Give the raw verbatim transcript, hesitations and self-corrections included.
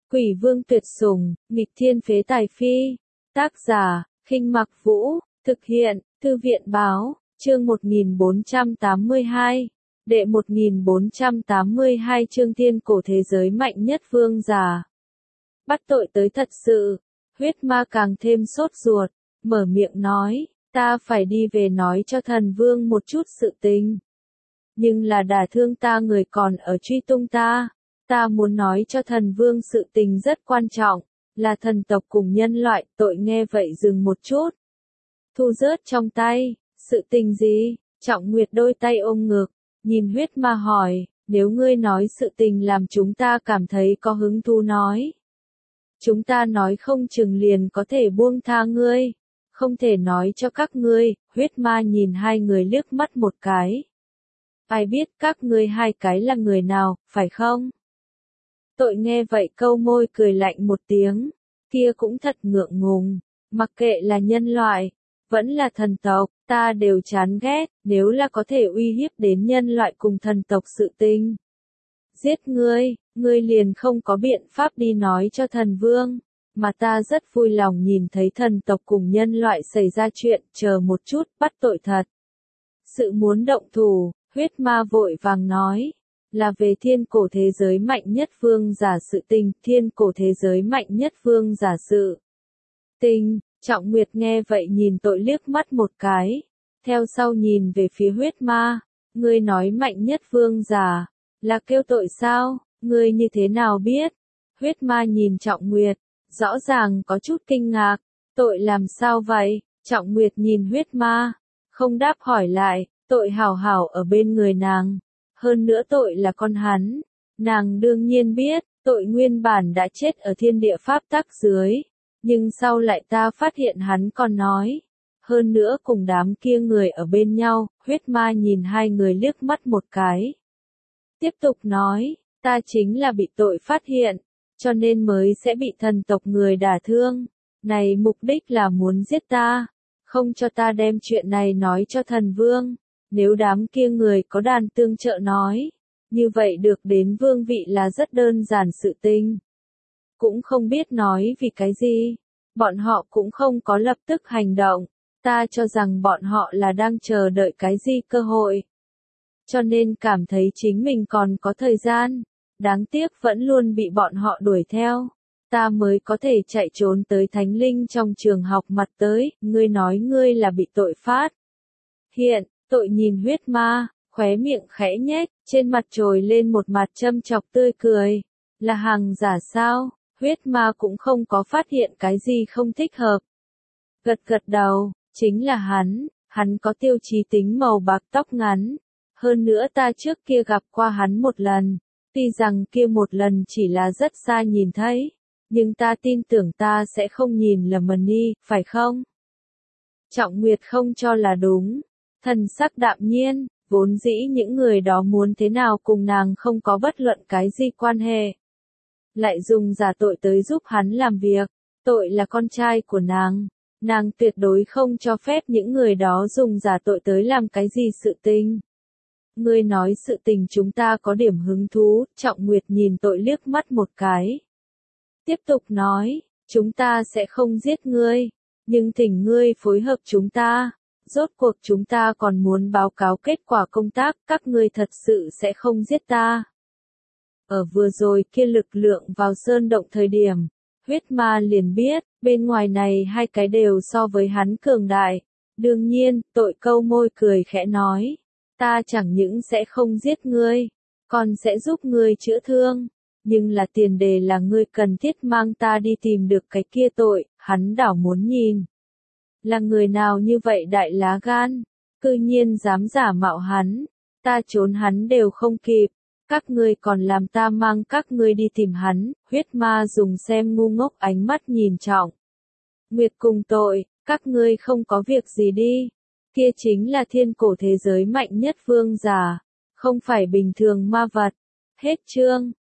Quỷ vương tuyệt sủng, nghịch thiên phế tài phi. Tác giả, Khinh Mặc Vũ, thực hiện, Thư viện báo, chương một nghìn bốn trăm tám mươi hai. Đệ một nghìn bốn trăm tám mươi hai chương thiên cổ thế giới mạnh nhất vương giả. Bắt tội tới thật sự, huyết ma càng thêm sốt ruột, mở miệng nói, ta phải đi về nói cho thần vương một chút sự tình. Nhưng là đả thương ta người còn ở truy tung ta. Ta muốn nói cho thần vương sự tình rất quan trọng, là thần tộc cùng nhân loại. Tội nghe vậy dừng một chút. Thu rớt trong tay, sự tình gì? Trọng Nguyệt đôi tay ôm ngực, nhìn huyết ma hỏi, nếu ngươi nói sự tình làm chúng ta cảm thấy có hứng thú nói. Chúng ta nói không chừng liền có thể buông tha ngươi, không thể nói cho các ngươi. Huyết ma nhìn hai người liếc mắt một cái. Ai biết các ngươi hai cái là người nào, phải không? Tội nghe vậy câu môi cười lạnh một tiếng, kia cũng thật ngượng ngùng, mặc kệ là nhân loại, vẫn là thần tộc, ta đều chán ghét, nếu là có thể uy hiếp đến nhân loại cùng thần tộc sự tình. Giết ngươi, ngươi liền không có biện pháp đi nói cho thần vương, mà ta rất vui lòng nhìn thấy thần tộc cùng nhân loại xảy ra chuyện, chờ một chút, bắt tội thật. Sự muốn động thủ, huyết ma vội vàng nói. Là về thiên cổ thế giới mạnh nhất vương giả sự tình, thiên cổ thế giới mạnh nhất vương giả sự tình. Trọng Nguyệt nghe vậy nhìn tội liếc mắt một cái, theo sau nhìn về phía huyết ma, ngươi nói mạnh nhất vương giả, là kêu tội sao, ngươi như thế nào biết? Huyết ma nhìn Trọng Nguyệt, rõ ràng có chút kinh ngạc, tội làm sao vậy? Trọng Nguyệt nhìn huyết ma, không đáp hỏi lại, tội hảo hảo ở bên người nàng. Hơn nữa tội là con hắn, nàng đương nhiên biết, tội nguyên bản đã chết ở thiên địa pháp tắc dưới, nhưng sau lại ta phát hiện hắn còn nói, hơn nữa cùng đám kia người ở bên nhau. Huyết ma nhìn hai người liếc mắt một cái. Tiếp tục nói, ta chính là bị tội phát hiện, cho nên mới sẽ bị thần tộc người đả thương, này mục đích là muốn giết ta, không cho ta đem chuyện này nói cho thần vương. Nếu đám kia người có đàn tương trợ nói, như vậy được đến vương vị là rất đơn giản sự tình. Cũng không biết nói vì cái gì, bọn họ cũng không có lập tức hành động, ta cho rằng bọn họ là đang chờ đợi cái gì cơ hội. Cho nên cảm thấy chính mình còn có thời gian, đáng tiếc vẫn luôn bị bọn họ đuổi theo, ta mới có thể chạy trốn tới thánh linh trong trường học mặt tới. Ngươi nói ngươi là bị tội phát hiện. Tội nhìn huyết ma, khóe miệng khẽ nhếch, trên mặt trồi lên một mặt châm chọc tươi cười. Là hàng giả sao? Huyết ma cũng không có phát hiện cái gì không thích hợp. Gật gật đầu, chính là hắn, hắn có tiêu chí tính màu bạc tóc ngắn. Hơn nữa ta trước kia gặp qua hắn một lần, tuy rằng kia một lần chỉ là rất xa nhìn thấy, nhưng ta tin tưởng ta sẽ không nhìn lầm đi, phải không? Trọng Nguyệt không cho là đúng. Thần sắc đạm nhiên, vốn dĩ những người đó muốn thế nào cùng nàng không có bất luận cái gì quan hệ. Lại dùng giả tội tới giúp hắn làm việc, tội là con trai của nàng, nàng tuyệt đối không cho phép những người đó dùng giả tội tới làm cái gì sự tình. Ngươi nói sự tình chúng ta có điểm hứng thú. Trọng Nguyệt nhìn tội liếc mắt một cái. Tiếp tục nói, chúng ta sẽ không giết ngươi, nhưng thỉnh ngươi phối hợp chúng ta. Rốt cuộc chúng ta còn muốn báo cáo kết quả công tác, các ngươi thật sự sẽ không giết ta. Ở vừa rồi kia lực lượng vào sơn động thời điểm, huyết ma liền biết, bên ngoài này hai cái đều so với hắn cường đại. Đương nhiên, tội câu môi cười khẽ nói, ta chẳng những sẽ không giết ngươi, còn sẽ giúp ngươi chữa thương. Nhưng là tiền đề là ngươi cần thiết mang ta đi tìm được cái kia tội. Hắn đảo muốn nhìn. Là người nào như vậy đại lá gan, cư nhiên dám giả mạo hắn, ta trốn hắn đều không kịp, các ngươi còn làm ta mang các ngươi đi tìm hắn. Huyết ma dùng xem ngu ngốc ánh mắt nhìn Trọng Nguyệt cùng tội, các ngươi không có việc gì đi, kia chính là thiên cổ thế giới mạnh nhất vương giả, không phải bình thường ma vật. Hết chương.